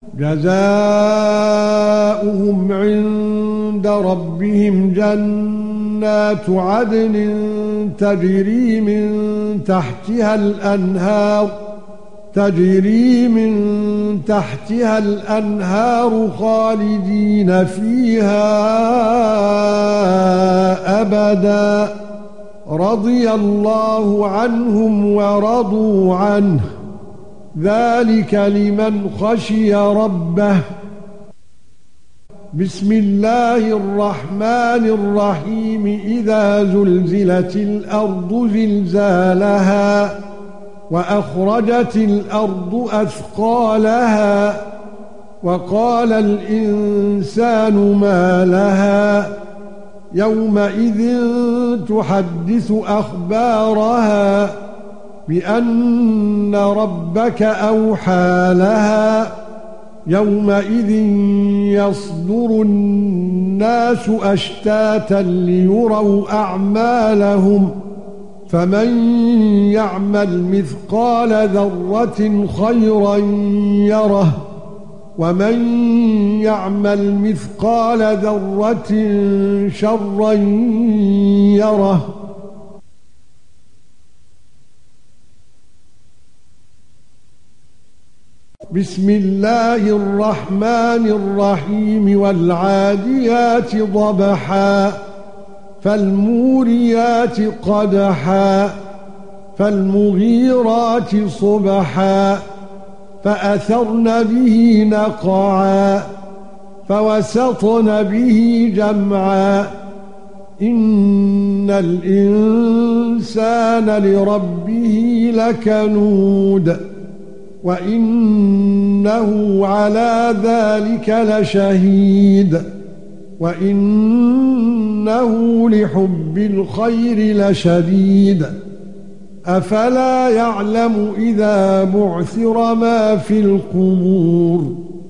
جزاؤهم عند ربهم جنات عدن تجري من تحتها الأنهار خالدين فيها أبدا رضي الله عنهم ورضوا عنه ذلك لمن خشي ربه. بسم الله الرحمن الرحيم إذا زلزلت الأرض زلزالها وأخرجت الأرض أثقالها وقال الإنسان ما لها يومئذ تحدث أخبارها بأن ربك أوحى لها يومئذ يصدر الناس أشتاتا ليروا أعمالهم فمن يعمل مثقال ذرة خيرا يره ومن يعمل مثقال ذرة شرا يره. بسم الله الرحمن الرحيم والعاديات ضبحا فالموريات قدحا فالمغيرات صبحا فأثرن به نقعا فوسطن به جمعا إن الإنسان لربه لكنود وإنه على ذلك لشهيد وإنه لحب الخير لشديد أفلا يعلم إذا بعثر ما في القبور